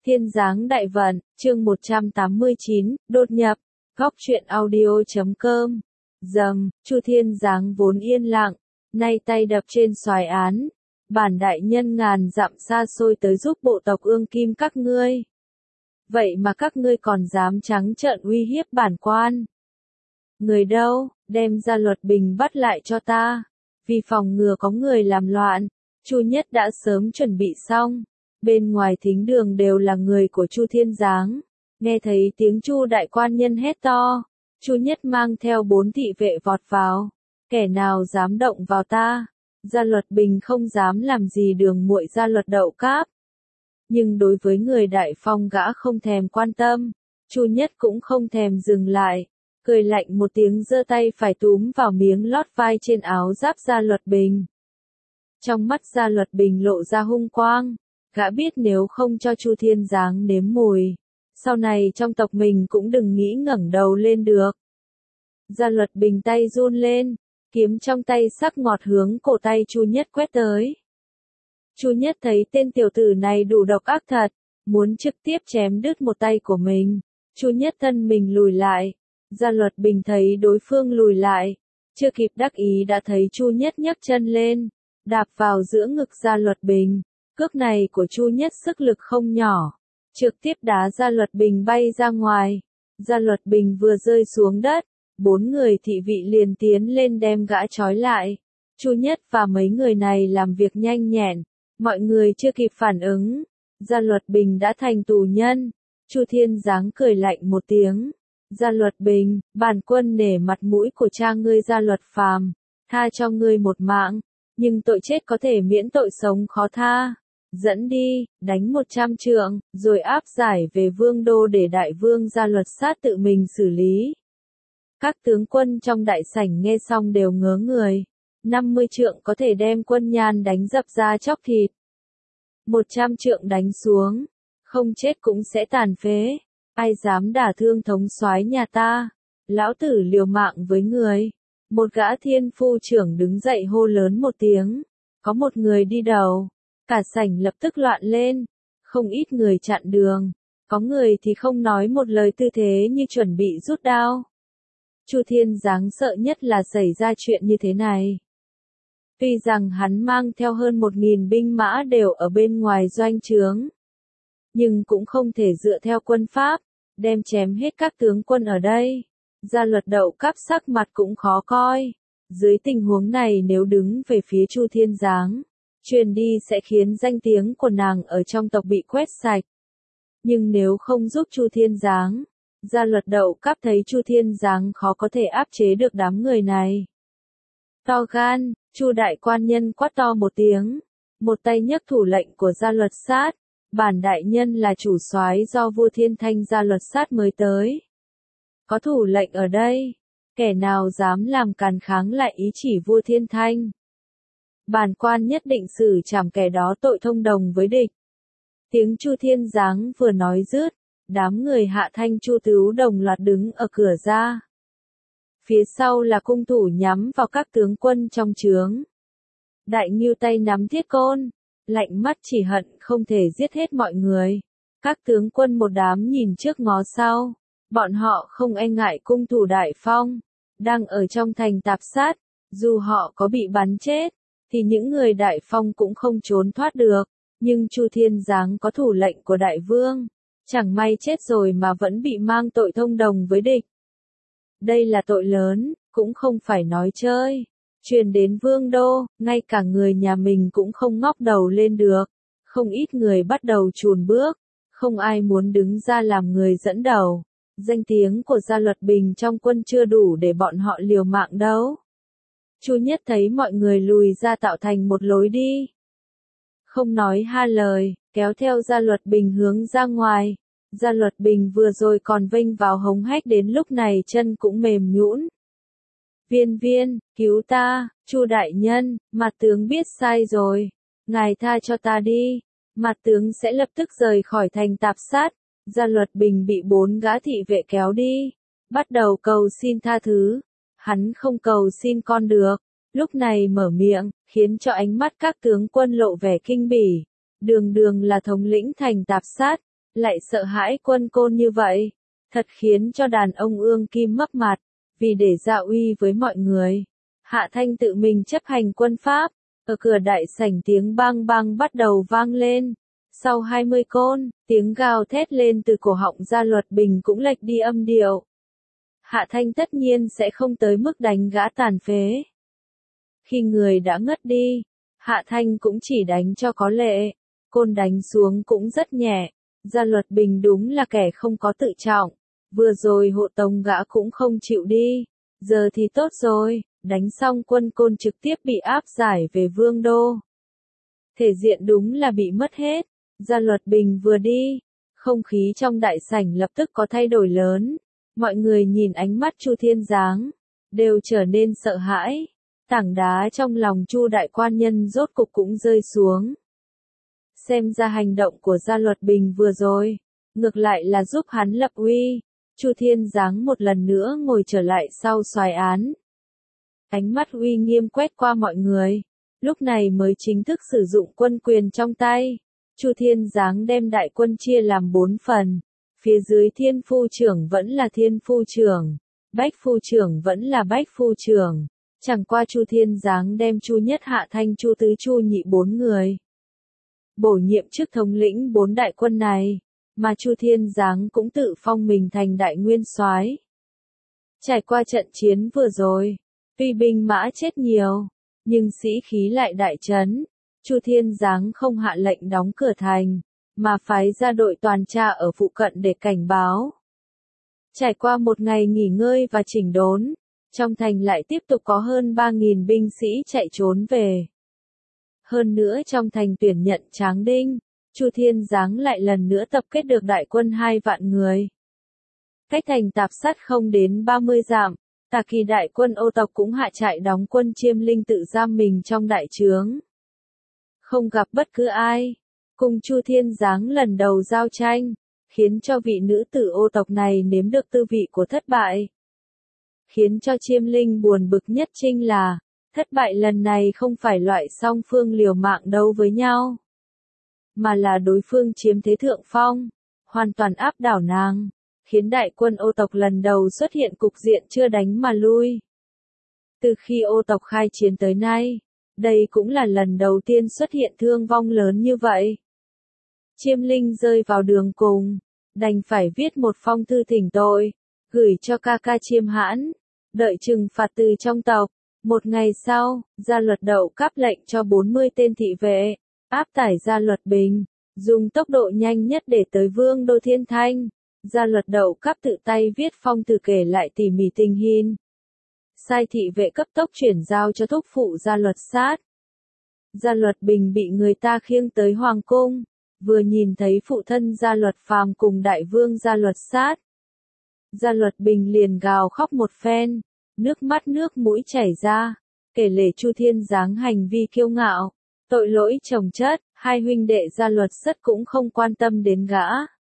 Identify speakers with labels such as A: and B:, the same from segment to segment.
A: Thiên Giáng Đại Vận, chương 189, đột nhập, góc truyện audio.com. Chu Thiên Giáng vốn yên lặng, nay tay đập trên xoài án, bản đại nhân ngàn dặm xa xôi tới giúp bộ tộc Ương Kim các ngươi. Vậy mà các ngươi còn dám trắng trợn uy hiếp bản quan. Người đâu, đem ra Luật Bình bắt lại cho ta. Vì phòng ngừa có người làm loạn, Chu Nhất đã sớm chuẩn bị xong. Bên ngoài thính đường đều là người của Chu Thiên Giáng. Nghe thấy tiếng Chu đại quan nhân hét to, Chu Nhất mang theo 4 thị vệ vọt vào. Kẻ nào dám động vào ta? Gia Luật Bình không dám làm gì đường muội Gia Luật Đậu Cáp. Nhưng đối với người Đại Phong gã không thèm quan tâm. Chu Nhất cũng không thèm dừng lại. Cười lạnh một tiếng giơ tay phải túm vào miếng lót vai trên áo giáp Gia Luật Bình. Trong mắt Gia Luật Bình lộ ra hung quang. Gã biết nếu không cho Chu Thiên Giáng nếm mùi, sau này trong tộc mình cũng đừng nghĩ ngẩng đầu lên được. Gia Luật Bình tay run lên, kiếm trong tay sắc ngọt hướng cổ tay Chu Nhất quét tới. Chu Nhất thấy tên tiểu tử này đủ độc ác thật, muốn trực tiếp chém đứt một tay của mình. Chu Nhất thân mình lùi lại. Gia Luật Bình thấy đối phương lùi lại, chưa kịp đắc ý đã thấy Chu Nhất nhấc chân lên, đạp vào giữa ngực Gia Luật Bình. Cước này của Chu Nhất sức lực không nhỏ, trực tiếp đá Gia Luật Bình bay ra ngoài. Gia Luật Bình vừa rơi xuống đất, 4 người thị vị liền tiến lên đem gã trói lại. Chu Nhất và mấy người này làm việc nhanh nhẹn, mọi người chưa kịp phản ứng, Gia Luật Bình đã thành tù nhân. Chu Thiên Giáng cười lạnh một tiếng. Gia Luật Bình, bản quân nể mặt mũi của cha ngươi Gia Luật Phàm, tha cho ngươi một mạng, nhưng tội chết có thể miễn tội sống khó tha. Dẫn đi, đánh 100 trượng, rồi áp giải về vương đô để đại vương Gia Luật Sát tự mình xử lý. Các tướng quân trong đại sảnh nghe xong đều ngớ người. 50 trượng có thể đem Quân Nhan đánh dập ra chóc thịt. 100 trượng đánh xuống, không chết cũng sẽ tàn phế. Ai dám đả thương thống soái nhà ta? Lão tử liều mạng với người. Một gã thiên phu trưởng đứng dậy hô lớn một tiếng. Có một người đi đầu. Cả sảnh lập tức loạn lên. Không ít người chặn đường. Có người thì không nói một lời tư thế như chuẩn bị rút đao. Chu Thiên Giáng sợ nhất là xảy ra chuyện như thế này. Tuy rằng hắn mang theo hơn 1.000 binh mã đều ở bên ngoài doanh trướng, nhưng cũng không thể dựa theo quân pháp, đem chém hết các tướng quân ở đây. Gia Luật Đậu Cáp sắc mặt cũng khó coi. Dưới tình huống này nếu đứng về phía Chu Thiên Giáng, truyền đi sẽ khiến danh tiếng của nàng ở trong tộc bị quét sạch. Nhưng nếu không giúp Chu Thiên Giáng, Gia Luật Đậu Cáp thấy Chu Thiên Giáng khó có thể áp chế được đám người này. To gan, Chu đại quan nhân quát to một tiếng, một tay nhấc thủ lệnh của Gia Luật Sát. Bản đại nhân là chủ soái do vua Thiên Thanh Gia Luật Sát mới tới. Có thủ lệnh ở đây, kẻ nào dám làm càn kháng lại ý chỉ vua Thiên Thanh, bản quan nhất định xử trảm kẻ đó tội thông đồng với địch. Tiếng Chu Thiên Giáng vừa nói dứt, đám người Hạ Thanh Chu Tứ đồng loạt đứng ở cửa ra. Phía sau là cung thủ nhắm vào các tướng quân trong trướng. Đại Ngưu tay nắm thiết côn, lạnh mắt chỉ hận không thể giết hết mọi người. Các tướng quân một đám nhìn trước ngó sau, bọn họ không e ngại cung thủ Đại Phong, đang ở trong thành tạp sát, dù họ có bị bắn chết, thì những người Đại Phong cũng không trốn thoát được. Nhưng Chu Thiên Giáng có thủ lệnh của Đại Vương, chẳng may chết rồi mà vẫn bị mang tội thông đồng với địch. Đây là tội lớn, cũng không phải nói chơi. Truyền đến vương đô, ngay cả người nhà mình cũng không ngóc đầu lên được. Không ít người bắt đầu chùn bước, không ai muốn đứng ra làm người dẫn đầu. Danh tiếng của Gia Luật Bình trong quân chưa đủ để bọn họ liều mạng đâu. Chu Nhất thấy mọi người lùi ra tạo thành một lối đi. Không nói ha lời, kéo theo Gia Luật Bình hướng ra ngoài. Gia Luật Bình vừa rồi còn vênh vào hống hách đến lúc này chân cũng mềm nhũn. Viên viên, cứu ta, Chu đại nhân, mặt tướng biết sai rồi. Ngài tha cho ta đi. Mặt tướng sẽ lập tức rời khỏi thành tạp sát. Gia Luật Bình bị 4 gã thị vệ kéo đi. Bắt đầu cầu xin tha thứ. Hắn không cầu xin con được. Lúc này mở miệng, khiến cho ánh mắt các tướng quân lộ vẻ kinh bỉ. Đường đường là thống lĩnh thành tạp sát. lại sợ hãi Quân Côn như vậy, thật khiến cho đàn ông Ương Kim mất mặt, vì để ra uy với mọi người. Hạ Thanh tự mình chấp hành quân pháp, ở cửa đại sảnh tiếng bang bang bắt đầu vang lên. Sau 20 côn, tiếng gào thét lên từ cổ họng Gia Luật Bình cũng lệch đi âm điệu. Hạ Thanh tất nhiên sẽ không tới mức đánh gã tàn phế. Khi người đã ngất đi, Hạ Thanh cũng chỉ đánh cho có lệ, côn đánh xuống cũng rất nhẹ. Gia Luật Bình đúng là kẻ không có tự trọng, vừa rồi hộ tống gã cũng không chịu đi, giờ thì tốt rồi, đánh xong Quân Côn trực tiếp bị áp giải về Vương Đô. Thể diện đúng là bị mất hết. Gia Luật Bình vừa đi, không khí trong đại sảnh lập tức có thay đổi lớn. Mọi người nhìn ánh mắt Chu Thiên Giáng, đều trở nên sợ hãi. Tảng đá trong lòng Chu đại quan nhân rốt cục cũng rơi xuống. Xem ra hành động của Gia Luật Bình vừa rồi, ngược lại là giúp hắn lập uy. Chu Thiên Giáng một lần nữa ngồi trở lại sau soái án. Ánh mắt uy nghiêm quét qua mọi người, lúc này mới chính thức sử dụng quân quyền trong tay. Chu Thiên Giáng đem đại quân chia làm 4 phần, phía dưới Thiên Phu Trưởng vẫn là Thiên Phu Trưởng, Bách Phu Trưởng vẫn là Bách Phu Trưởng. Chẳng qua Chu Thiên Giáng đem Chu Nhất Hạ Thanh Chu Tứ Chu Nhị 4 người bổ nhiệm chức thống lĩnh 4 đại quân này, mà Chu Thiên Giáng cũng tự phong mình thành đại nguyên soái. Trải qua trận chiến vừa rồi, tuy binh mã chết nhiều, nhưng sĩ khí lại đại trấn. Chu Thiên Giáng không hạ lệnh đóng cửa thành, mà phái ra đội tuần tra ở phụ cận để cảnh báo. Trải qua một ngày nghỉ ngơi và chỉnh đốn, trong thành lại tiếp tục có hơn 3.000 binh sĩ chạy trốn về. Hơn nữa trong thành tuyển nhận tráng đinh, Chu Thiên Giáng lại lần nữa tập kết được đại quân 2 vạn người. Cách thành Tạp Sát không đến 30 dặm, Tà Kỳ đại quân Ô tộc cũng hạ trại đóng quân Chiêm Linh tự giam mình trong đại trướng. Không gặp bất cứ ai, cùng Chu Thiên Giáng lần đầu giao tranh, khiến cho vị nữ tử Ô tộc này nếm được tư vị của thất bại. Khiến cho Chiêm Linh buồn bực nhất chính là, thất bại lần này không phải loại song phương liều mạng đấu với nhau, mà là đối phương chiếm thế thượng phong, hoàn toàn áp đảo nàng, khiến đại quân Ô tộc lần đầu xuất hiện cục diện chưa đánh mà lui. Từ khi Ô tộc khai chiến tới nay, đây cũng là lần đầu tiên xuất hiện thương vong lớn như vậy. Chiêm Linh rơi vào đường cùng, đành phải viết một phong thư thỉnh tội, gửi cho ca ca Chiêm Hãn, đợi trừng phạt từ trong tộc. Một ngày sau, Gia Luật Đậu cáp lệnh cho 40 tên thị vệ, áp tải Gia Luật Bình, dùng tốc độ nhanh nhất để tới Vương Đô Thiên Thanh. Gia Luật Đậu cáp tự tay viết phong thư kể lại tỉ mỉ tình hình. Sai thị vệ cấp tốc chuyển giao cho thúc phụ Gia Luật Sát. Gia Luật Bình bị người ta khiêng tới Hoàng Cung, vừa nhìn thấy phụ thân Gia Luật Phàm cùng đại vương Gia Luật Sát. Gia Luật Bình liền gào khóc một phen, nước mắt nước mũi chảy ra, kể lể Chu Thiên Giáng hành vi kiêu ngạo, tội lỗi chồng chất, hai huynh đệ Gia Luật Sắt cũng không quan tâm đến gã.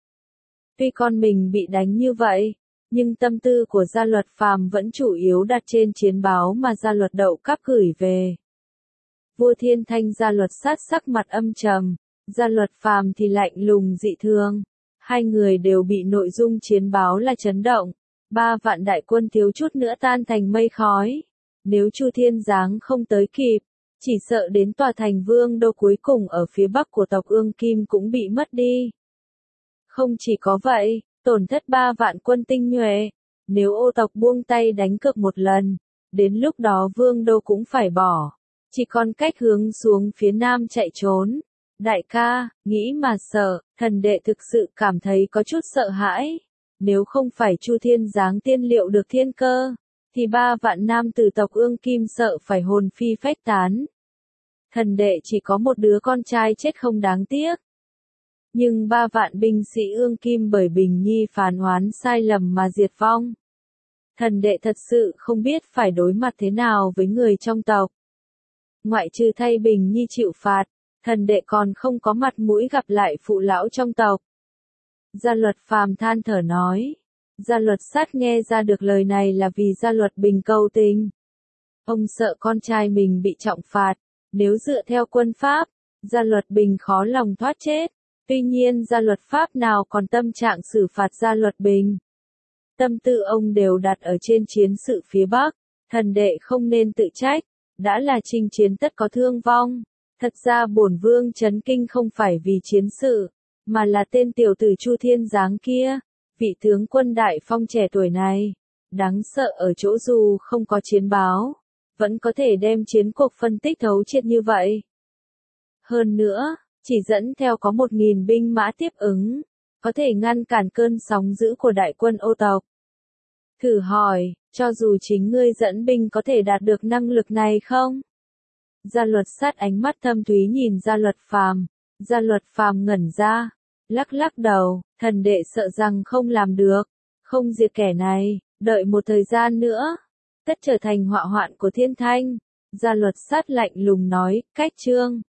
A: Tuy con mình bị đánh như vậy, nhưng tâm tư của Gia Luật Phàm vẫn chủ yếu đặt trên chiến báo mà Gia Luật Đậu cáp gửi về. Vua Thiên Thanh Gia Luật Sát sắc mặt âm trầm, Gia Luật Phàm thì lạnh lùng dị thường. Hai người đều bị nội dung chiến báo là chấn động. 3 vạn đại quân thiếu chút nữa tan thành mây khói. Nếu Chu Thiên Giáng không tới kịp, chỉ sợ đến tòa thành Vương Đô cuối cùng ở phía bắc của tộc Ương Kim cũng bị mất đi. Không chỉ có vậy, tổn thất 3 vạn quân tinh nhuệ. Nếu Ô tộc buông tay đánh cược một lần, đến lúc đó Vương Đô cũng phải bỏ. Chỉ còn cách hướng xuống phía nam chạy trốn. Đại ca, nghĩ mà sợ, thần đệ thực sự cảm thấy có chút sợ hãi. Nếu không phải Chu Thiên Giáng tiên liệu được thiên cơ, thì 3 vạn nam tử tộc Ương Kim sợ phải hồn phi phách tán. Thần đệ chỉ có một đứa con trai chết không đáng tiếc. Nhưng 3 vạn binh sĩ Ương Kim bởi Bình Nhi phán oán sai lầm mà diệt vong. Thần đệ thật sự không biết phải đối mặt thế nào với người trong tộc. Ngoại trừ thay Bình Nhi chịu phạt, thần đệ còn không có mặt mũi gặp lại phụ lão trong tộc. Gia Luật Phàm than thở nói. Gia Luật Sát nghe ra được lời này là vì Gia Luật Bình cầu tình. Ông sợ con trai mình bị trọng phạt, nếu dựa theo quân pháp, Gia Luật Bình khó lòng thoát chết. Tuy nhiên gia luật pháp nào còn tâm trạng xử phạt gia luật bình. Tâm tư ông đều đặt ở trên chiến sự phía Bắc, thần đệ không nên tự trách, đã là chinh chiến tất có thương vong. Thật ra bổn vương chấn kinh không phải vì chiến sự, mà là tên tiểu tử Chu Thiên Giáng kia, vị tướng quân đại phong trẻ tuổi này. Đáng sợ ở chỗ dù không có chiến báo, vẫn có thể đem chiến cuộc phân tích thấu triệt như vậy. Hơn nữa, chỉ dẫn theo có 1.000 binh mã tiếp ứng, có thể ngăn cản cơn sóng dữ của đại quân Ô tộc. Thử hỏi, cho dù chính ngươi dẫn binh có thể đạt được năng lực này không? Gia luật sát ánh mắt thâm thúy nhìn Gia luật phàm, Gia luật phàm ngẩn ra, lắc lắc đầu, thần đệ sợ rằng không làm được, không diệt kẻ này, đợi một thời gian nữa, tất trở thành họa hoạn của thiên thanh. Gia luật sát lạnh lùng nói, cách chương.